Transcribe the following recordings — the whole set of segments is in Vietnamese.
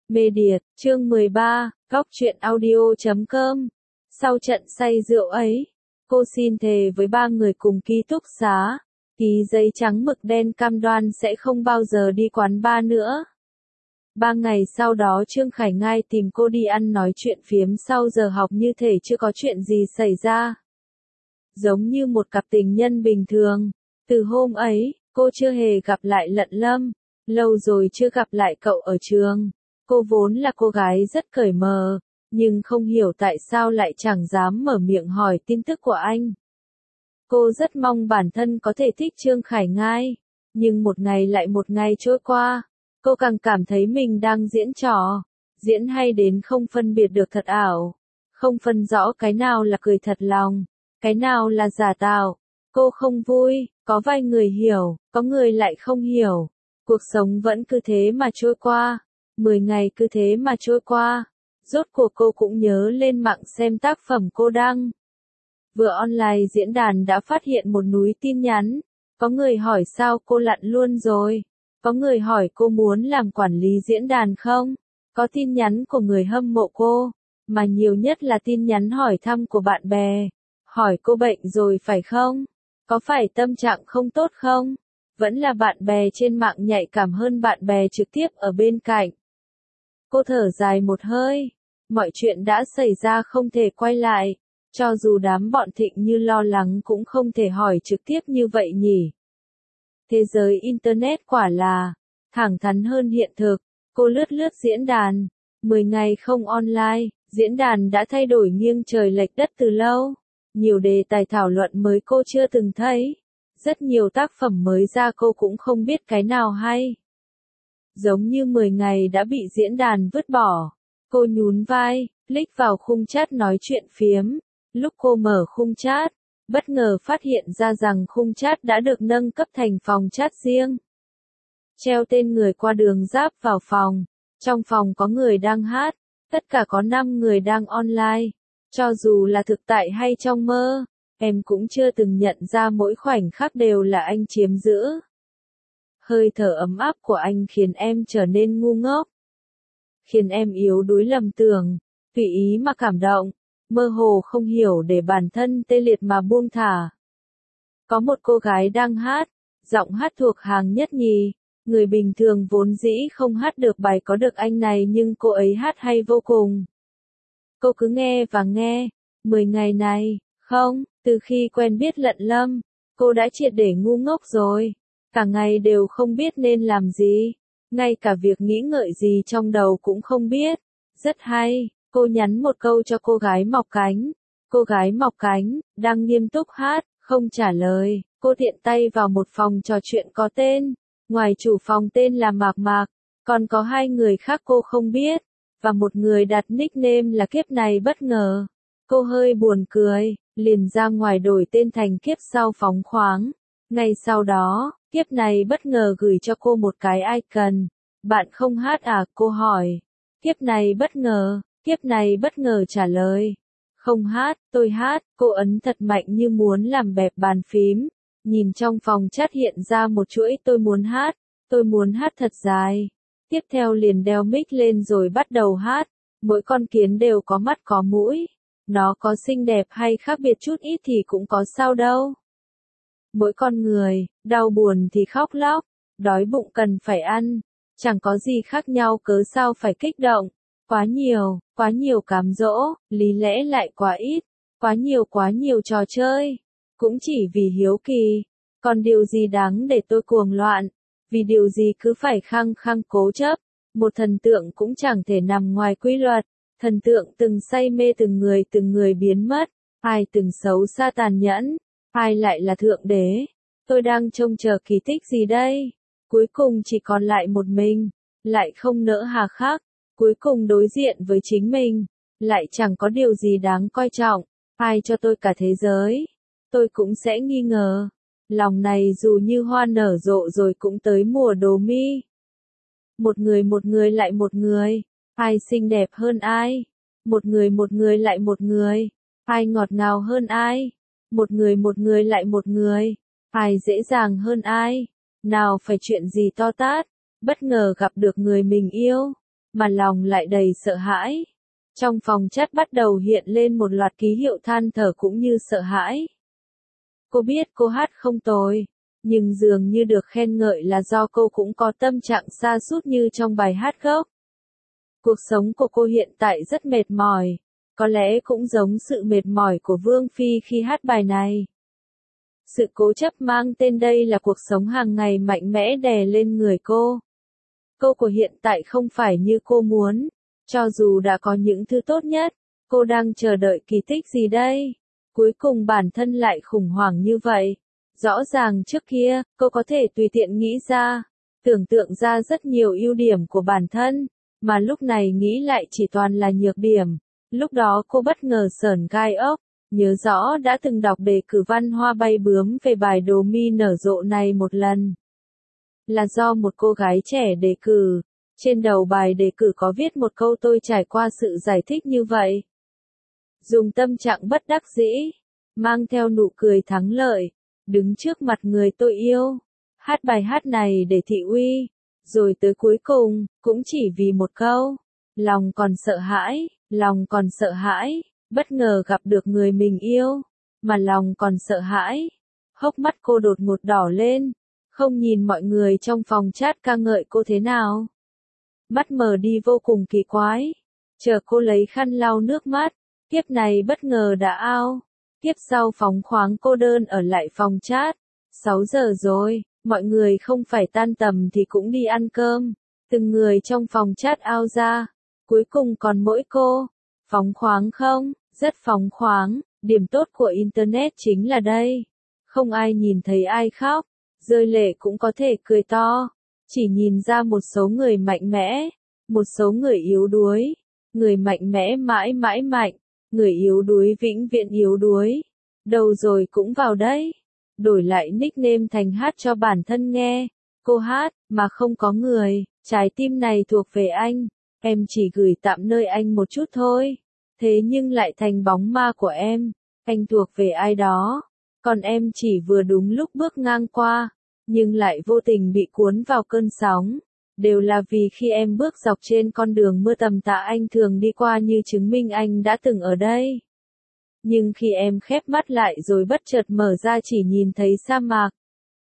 Media, chương 13, góc truyện audio.com. Sau trận say rượu ấy, cô xin thề với ba người cùng ký túc xá, ký giấy trắng mực đen cam đoan sẽ không bao giờ đi quán bar nữa. 3 ngày sau đó Trương Khải Ngai tìm cô đi ăn nói chuyện phiếm sau giờ học như thể chưa có chuyện gì xảy ra. Giống như một cặp tình nhân bình thường. Từ hôm ấy, cô chưa hề gặp lại Lận Lâm, lâu rồi chưa gặp lại cậu ở trường. Cô vốn là cô gái rất cởi mở, nhưng không hiểu tại sao lại chẳng dám mở miệng hỏi tin tức của anh. Cô rất mong bản thân có thể thích Trương Khải Ngai, nhưng một ngày lại một ngày trôi qua, cô càng cảm thấy mình đang diễn trò, diễn hay đến không phân biệt được thật ảo, không phân rõ cái nào là cười thật lòng, cái nào là giả tạo. Cô không vui, có vài người hiểu, có người lại không hiểu. Cuộc sống vẫn cứ thế mà trôi qua. 10 ngày cứ thế mà trôi qua. Rốt cuộc cô cũng nhớ lên mạng xem tác phẩm cô đăng. Vừa online diễn đàn đã phát hiện một núi tin nhắn. Có người hỏi sao cô lặn luôn rồi. Có người hỏi cô muốn làm quản lý diễn đàn không. Có tin nhắn của người hâm mộ cô. Mà nhiều nhất là tin nhắn hỏi thăm của bạn bè. Hỏi cô bệnh rồi phải không? Có phải tâm trạng không tốt không? Vẫn là bạn bè trên mạng nhạy cảm hơn bạn bè trực tiếp ở bên cạnh. Cô thở dài một hơi. Mọi chuyện đã xảy ra không thể quay lại. Cho dù đám bọn Thịnh Như lo lắng cũng không thể hỏi trực tiếp như vậy nhỉ. Thế giới Internet quả là thẳng thắn hơn hiện thực. Cô lướt lướt diễn đàn. 10 ngày không online, diễn đàn đã thay đổi nghiêng trời lệch đất từ lâu. Nhiều đề tài thảo luận mới cô chưa từng thấy. Rất nhiều tác phẩm mới ra cô cũng không biết cái nào hay. Giống như 10 ngày đã bị diễn đàn vứt bỏ. Cô nhún vai, click vào khung chat nói chuyện phiếm. Lúc cô mở khung chat, bất ngờ phát hiện ra rằng khung chat đã được nâng cấp thành phòng chat riêng. Treo tên người qua đường giáp vào phòng. Trong phòng có người đang hát. Tất cả có 5 người đang online. Cho dù là thực tại hay trong mơ, em cũng chưa từng nhận ra mỗi khoảnh khắc đều là anh chiếm giữ. Hơi thở ấm áp của anh khiến em trở nên ngu ngốc. Khiến em yếu đuối lầm tưởng, tùy ý mà cảm động, mơ hồ không hiểu để bản thân tê liệt mà buông thả. Có một cô gái đang hát, giọng hát thuộc hàng nhất nhì. Người bình thường vốn dĩ không hát được bài có được anh này nhưng cô ấy hát hay vô cùng. Cô cứ nghe và nghe. 10 ngày này, không, từ khi quen biết Lận Lâm, cô đã triệt để ngu ngốc rồi. Cả ngày đều không biết nên làm gì. Ngay cả việc nghĩ ngợi gì trong đầu cũng không biết. Rất hay, cô nhắn một câu cho cô gái mọc cánh. Cô gái mọc cánh, đang nghiêm túc hát, không trả lời. Cô tiện tay vào một phòng trò chuyện có tên. Ngoài chủ phòng tên là Mạc Mạc, còn có 2 người khác cô không biết. Và một người đặt nickname là Kiếp Này Bất Ngờ. Cô hơi buồn cười, liền ra ngoài đổi tên thành Kiếp Sau phóng khoáng. Ngay sau đó, Kiếp Này Bất Ngờ gửi cho cô một cái icon. Bạn không hát à? Cô hỏi. Kiếp Này Bất Ngờ, Kiếp Này Bất Ngờ trả lời. Không hát, tôi hát. Cô ấn thật mạnh như muốn làm bẹp bàn phím. Nhìn trong phòng chat hiện ra một chuỗi tôi muốn hát thật dài. Tiếp theo liền đeo mic lên rồi bắt đầu hát. Mỗi con kiến đều có mắt có mũi. Nó có xinh đẹp hay khác biệt chút ít thì cũng có sao đâu. Mỗi con người, đau buồn thì khóc lóc, đói bụng cần phải ăn. Chẳng có gì khác nhau cớ sao phải kích động. Quá nhiều cám dỗ, lý lẽ lại quá ít. Quá nhiều trò chơi. Cũng chỉ vì hiếu kỳ. Còn điều gì đáng để tôi cuồng loạn? Vì điều gì cứ phải khăng khăng cố chấp. Một thần tượng cũng chẳng thể nằm ngoài quy luật. Thần tượng từng say mê từng người biến mất. Ai từng xấu xa tàn nhẫn. Ai lại là thượng đế. Tôi đang trông chờ kỳ tích gì đây? Cuối cùng chỉ còn lại một mình. Lại không nỡ hà khắc. Cuối cùng đối diện với chính mình. Lại chẳng có điều gì đáng coi trọng. Ai cho tôi cả thế giới? Tôi cũng sẽ nghi ngờ. Lòng này dù như hoa nở rộ rồi cũng tới mùa đổ mi. Một người lại một người. Ai xinh đẹp hơn ai? Một người lại một người. Ai ngọt ngào hơn ai? Một người lại một người. Ai dễ dàng hơn ai? Nào phải chuyện gì to tát? Bất ngờ gặp được người mình yêu. mà lòng lại đầy sợ hãi. Trong phòng chat bắt đầu hiện lên một loạt ký hiệu than thở cũng như sợ hãi. Cô biết cô hát không tồi, nhưng dường như được khen ngợi là do cô cũng có tâm trạng sa sút như trong bài hát gốc. Cuộc sống của cô hiện tại rất mệt mỏi, có lẽ cũng giống sự mệt mỏi của Vương Phi khi hát bài này. Sự cố chấp mang tên đây là cuộc sống hàng ngày mạnh mẽ đè lên người cô. Cô của hiện tại không phải như cô muốn, cho dù đã có những thứ tốt nhất, cô đang chờ đợi kỳ tích gì đây? Cuối cùng bản thân lại khủng hoảng như vậy. Rõ ràng trước kia, cô có thể tùy tiện nghĩ ra, tưởng tượng ra rất nhiều ưu điểm của bản thân, mà lúc này nghĩ lại chỉ toàn là nhược điểm. Lúc đó cô bất ngờ sởn gai ốc, nhớ rõ đã từng đọc đề cử văn hoa bay bướm về bài Đồ mi nở rộ này một lần. Là do một cô gái trẻ đề cử, trên đầu bài đề cử có viết một câu tôi trải qua sự giải thích như vậy. Dùng tâm trạng bất đắc dĩ, mang theo nụ cười thắng lợi, đứng trước mặt người tôi yêu, hát bài hát này để thị uy, rồi tới cuối cùng, cũng chỉ vì một câu, lòng còn sợ hãi, lòng còn sợ hãi, bất ngờ gặp được người mình yêu, mà lòng còn sợ hãi. Hốc mắt cô đột ngột đỏ lên, không nhìn mọi người trong phòng chat ca ngợi cô thế nào. Mắt mờ đi vô cùng kỳ quái, chờ cô lấy khăn lau nước mắt, kiếp này bất ngờ đã ao. Tiếp sau phóng khoáng cô đơn ở lại phòng chat. 6 giờ rồi, mọi người không phải tan tầm thì cũng đi ăn cơm. Từng người trong phòng chat ao ra. Cuối cùng còn mỗi cô. Phóng khoáng không? Rất phóng khoáng. Điểm tốt của Internet chính là đây. Không ai nhìn thấy ai khóc. Rơi lệ cũng có thể cười to. Chỉ nhìn ra một số người mạnh mẽ. Một số người yếu đuối. Người mạnh mẽ mãi mãi mạnh. Người yếu đuối vĩnh viễn yếu đuối. Đâu rồi cũng vào đấy. Đổi lại nickname thành hát cho bản thân nghe. Cô hát, mà không có người. Trái tim này thuộc về anh. Em chỉ gửi tạm nơi anh một chút thôi. Thế nhưng lại thành bóng ma của em. Anh thuộc về ai đó. Còn em chỉ vừa đúng lúc bước ngang qua. Nhưng lại vô tình bị cuốn vào cơn sóng. Đều là vì khi em bước dọc trên con đường mưa tầm tã anh thường đi qua như chứng minh anh đã từng ở đây. Nhưng khi em khép mắt lại rồi bất chợt mở ra chỉ nhìn thấy sa mạc.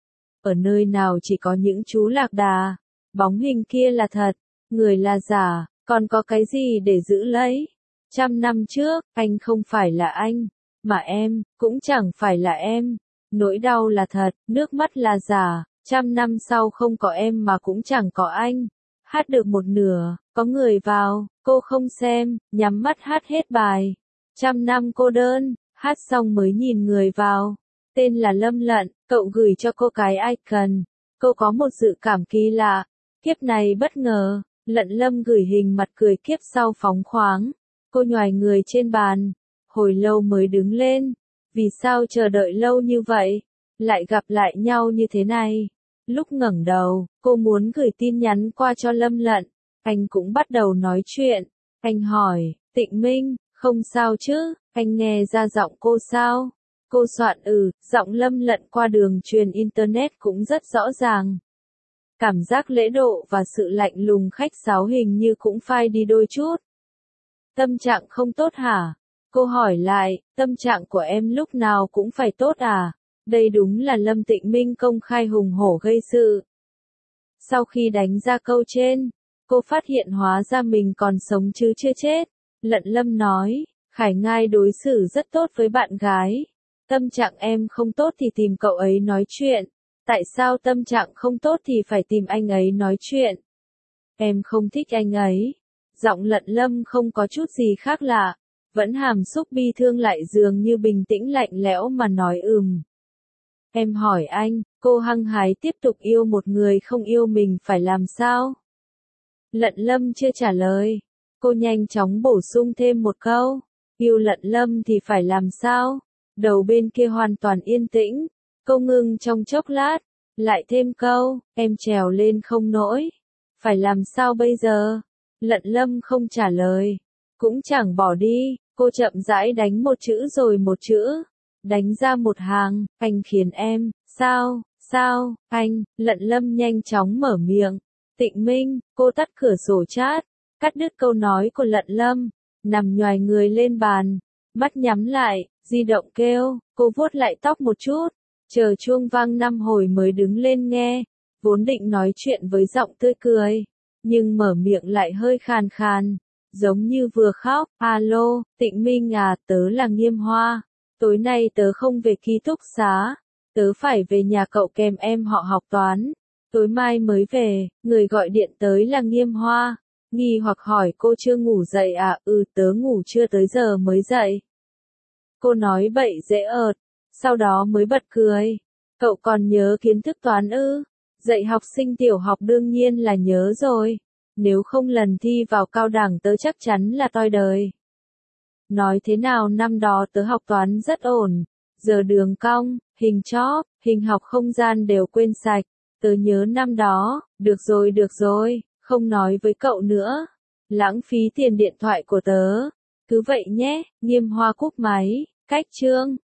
Ở nơi nào chỉ có những chú lạc đà. Bóng hình kia là thật, người là giả, còn có cái gì để giữ lấy. 100 năm trước, anh không phải là anh, mà em, cũng chẳng phải là em. Nỗi đau là thật, nước mắt là giả. 100 năm sau không có em mà cũng chẳng có anh. Hát được một nửa, có người vào, cô không xem, nhắm mắt hát hết bài. 100 năm cô đơn, hát xong mới nhìn người vào. Tên là Lâm Lận, cậu gửi cho cô cái icon. Cô có một dự cảm kỳ lạ. Kiếp này bất ngờ, Lận Lâm gửi hình mặt cười kiếp sau phóng khoáng. Cô nhoài người trên bàn, hồi lâu mới đứng lên. Vì sao chờ đợi lâu như vậy? Lại gặp lại nhau như thế này. Lúc ngẩng đầu, cô muốn gửi tin nhắn qua cho Lâm Lận. Anh cũng bắt đầu nói chuyện. Anh hỏi, Tịnh Minh, không sao chứ, anh nghe ra giọng cô sao? Cô soạn giọng Lâm Lận qua đường truyền Internet cũng rất rõ ràng. Cảm giác lễ độ và sự lạnh lùng khách sáo hình như cũng phai đi đôi chút. Tâm trạng không tốt hả? Cô hỏi lại, tâm trạng của em lúc nào cũng phải tốt à? Đây đúng là Lâm Tịnh Minh công khai hùng hổ gây sự. Sau khi đánh ra câu trên, cô phát hiện hóa ra mình còn sống chứ chưa chết. Lận Lâm nói, Khải Ngai đối xử rất tốt với bạn gái. Tâm trạng em không tốt thì tìm cậu ấy nói chuyện. Tại sao tâm trạng không tốt thì phải tìm anh ấy nói chuyện? Em không thích anh ấy. Giọng Lận Lâm không có chút gì khác lạ. Vẫn hàm xúc bi thương lại dường như bình tĩnh lạnh lẽo mà nói Em hỏi anh, cô hăng hái tiếp tục yêu một người không yêu mình phải làm sao? Lận Lâm chưa trả lời. Cô nhanh chóng bổ sung thêm một câu. Yêu Lận Lâm thì phải làm sao? Đầu bên kia hoàn toàn yên tĩnh. Cô ngưng trong chốc lát. Lại thêm câu, em trèo lên không nổi. Phải làm sao bây giờ? Lận Lâm không trả lời. Cũng chẳng bỏ đi. Cô chậm rãi đánh một chữ rồi một chữ. Đánh ra một hàng, anh khiến em, sao, anh, Lận Lâm nhanh chóng mở miệng. Tịnh Minh, cô tắt cửa sổ chat. cắt đứt câu nói của Lận Lâm, nằm nhoài người lên bàn, mắt nhắm lại, di động kêu, cô vuốt lại tóc một chút, chờ chuông vang 5 hồi mới đứng lên nghe, vốn định nói chuyện với giọng tươi cười, nhưng mở miệng lại hơi khàn khàn, giống như vừa khóc, alo, Tịnh Minh à, tớ là Nghiêm Hoa, tối nay tớ không về ký túc xá, tớ phải về nhà cậu kèm em họ học toán, tối mai mới về, người gọi điện tới là Nghiêm Hoa. Nghi hoặc hỏi cô chưa ngủ dậy à, tớ ngủ chưa tới giờ mới dậy. Cô nói bậy dễ ợt, sau đó mới bật cười. Cậu còn nhớ kiến thức toán ư? Dạy học sinh tiểu học đương nhiên là nhớ rồi. Nếu không lần thi vào cao đẳng tớ chắc chắn là toi đời. Nói thế nào năm đó tớ học toán rất ổn. Giờ đường cong, hình chóp, hình học không gian đều quên sạch. Tớ nhớ năm đó, được rồi. Không nói với cậu nữa. Lãng phí tiền điện thoại của tớ. Cứ vậy nhé, Nghiêm Hoa cúp máy, cách chương.